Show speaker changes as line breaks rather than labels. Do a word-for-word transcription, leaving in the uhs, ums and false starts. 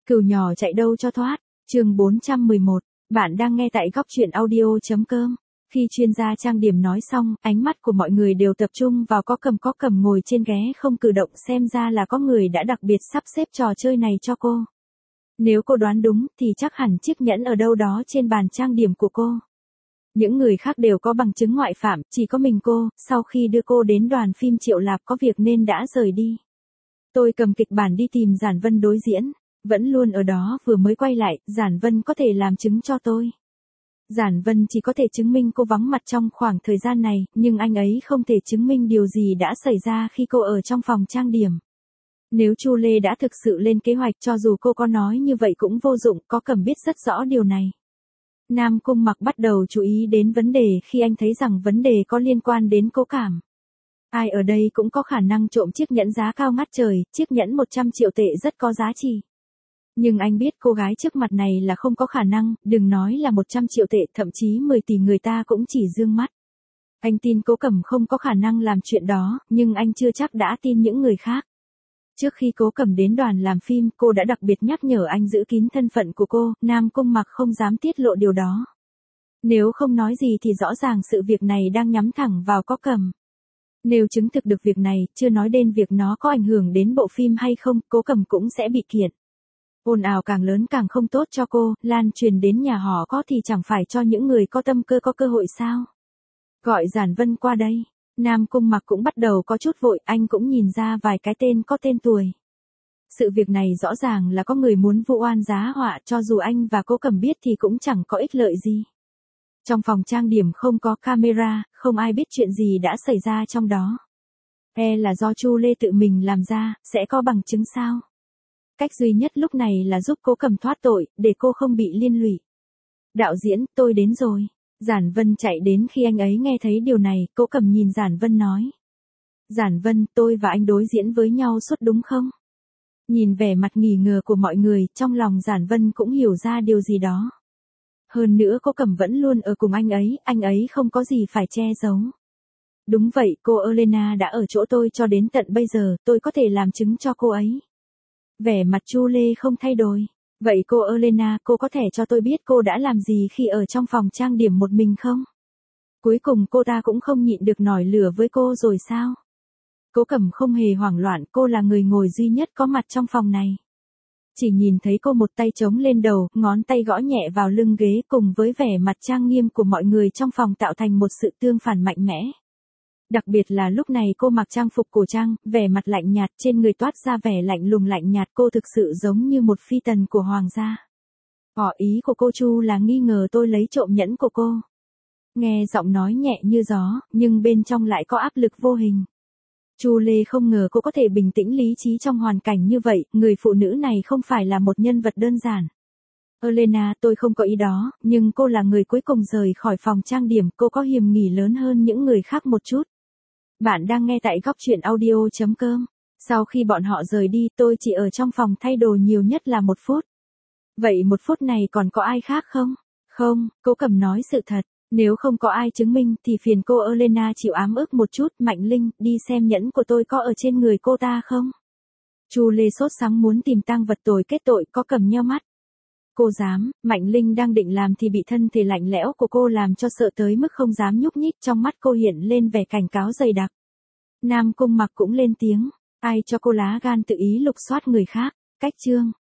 Cừu nhỏ chạy đâu cho thoát. Chương bốn trăm mười một. Bạn đang nghe tại góc truyện audio.com. Khi chuyên gia trang điểm nói xong, ánh mắt của mọi người đều tập trung vào có cầm có cầm ngồi trên ghế không cử động, xem ra là có người đã đặc biệt sắp xếp trò chơi này cho cô. Nếu cô đoán đúng thì chắc hẳn chiếc nhẫn ở đâu đó trên bàn trang điểm của cô. Những người khác đều có bằng chứng ngoại phạm, chỉ có mình cô, sau khi đưa cô đến đoàn phim Triệu Lạp có việc nên đã rời đi. Tôi cầm kịch bản đi tìm Giản Vân đối diễn, vẫn luôn ở đó, vừa mới quay lại, Giản Vân có thể làm chứng cho tôi. Giản Vân chỉ có thể chứng minh cô vắng mặt trong khoảng thời gian này, nhưng anh ấy không thể chứng minh điều gì đã xảy ra khi cô ở trong phòng trang điểm. Nếu Chu Lê đã thực sự lên kế hoạch, cho dù cô có nói như vậy cũng vô dụng, có cầm biết rất rõ điều này. Nam Cung Mặc bắt đầu chú ý đến vấn đề khi anh thấy rằng vấn đề có liên quan đến Cố Cảm. Ai ở đây cũng có khả năng trộm chiếc nhẫn giá cao ngất trời, chiếc nhẫn một trăm triệu tệ rất có giá trị. Nhưng anh biết cô gái trước mặt này là không có khả năng, đừng nói là một trăm triệu tệ, thậm chí mười tỷ người ta cũng chỉ dương mắt. Anh tin Cố Cẩm không có khả năng làm chuyện đó, nhưng anh chưa chắc đã tin những người khác. Trước khi Cố Cẩm đến đoàn làm phim, cô đã đặc biệt nhắc nhở anh giữ kín thân phận của cô, Nam Cung Mặc không dám tiết lộ điều đó. Nếu không nói gì thì rõ ràng sự việc này đang nhắm thẳng vào Cố Cẩm. Nếu chứng thực được việc này, chưa nói đến việc nó có ảnh hưởng đến bộ phim hay không, Cố Cẩm cũng sẽ bị kiện. Ồn ào càng lớn càng không tốt cho cô, lan truyền đến nhà họ có thì chẳng phải cho những người có tâm cơ có cơ hội sao. Gọi Giản Vân qua đây. Nam Cung Mặc cũng bắt đầu có chút vội, anh cũng nhìn ra vài cái tên có tên tuổi. Sự việc này rõ ràng là có người muốn vu oan giá họa, cho dù anh và Cố Cẩm biết thì cũng chẳng có ích lợi gì. Trong phòng trang điểm không có camera, không ai biết chuyện gì đã xảy ra trong đó. E là do Chu Lê tự mình làm ra, sẽ có bằng chứng sao? Cách duy nhất lúc này là giúp Cố Cẩm thoát tội, để cô không bị liên lụy. Đạo diễn, tôi đến rồi. Giản Vân chạy đến khi anh ấy nghe thấy điều này, Cố Cẩm nhìn Giản Vân nói. Giản Vân, tôi và anh đối diễn với nhau suốt đúng không? Nhìn vẻ mặt nghỉ ngờ của mọi người, trong lòng Giản Vân cũng hiểu ra điều gì đó. Hơn nữa Cố Cẩm vẫn luôn ở cùng anh ấy, anh ấy không có gì phải che giấu. Đúng vậy, cô Elena đã ở chỗ tôi cho đến tận bây giờ, tôi có thể làm chứng cho cô ấy. Vẻ mặt Chu Lê không thay đổi. Vậy cô Elena, cô có thể cho tôi biết cô đã làm gì khi ở trong phòng trang điểm một mình không? Cuối cùng cô ta cũng không nhịn được nổi lửa với cô rồi sao? Cố Cẩm không hề hoảng loạn, cô là người ngồi duy nhất có mặt trong phòng này. Chỉ nhìn thấy cô một tay chống lên đầu, ngón tay gõ nhẹ vào lưng ghế cùng với vẻ mặt trang nghiêm của mọi người trong phòng tạo thành một sự tương phản mạnh mẽ. Đặc biệt là lúc này cô mặc trang phục cổ trang, vẻ mặt lạnh nhạt, trên người toát ra vẻ lạnh lùng lạnh nhạt, cô thực sự giống như một phi tần của hoàng gia. Họ ý của cô Chu là nghi ngờ tôi lấy trộm nhẫn của cô. Nghe giọng nói nhẹ như gió, nhưng bên trong lại có áp lực vô hình. Chu Lê không ngờ cô có thể bình tĩnh lý trí trong hoàn cảnh như vậy, người phụ nữ này không phải là một nhân vật đơn giản. Elena, tôi không có ý đó, nhưng cô là người cuối cùng rời khỏi phòng trang điểm, cô có hiềm nghi lớn hơn những người khác một chút. Bạn đang nghe tại góc truyện audio.com. Sau khi bọn họ rời đi, tôi chỉ ở trong phòng thay đồ nhiều nhất là một phút. Vậy một phút này còn có ai khác không? Không, Cố Cẩm nói sự thật. Nếu không có ai chứng minh thì phiền cô Elena chịu ám ức một chút. Mạnh Linh, đi xem nhẫn của tôi có ở trên người cô ta không? Chu Lê sốt sắng muốn tìm tang vật tội kết tội, Cố Cẩm nheo mắt. Cô dám, Mạnh Linh đang định làm thì bị thân thể lạnh lẽo của cô làm cho sợ tới mức không dám nhúc nhích, trong mắt cô hiện lên vẻ cảnh cáo dày đặc. Nam Cung Mặc cũng lên tiếng, ai cho cô lá gan tự ý lục soát người khác, cách chương.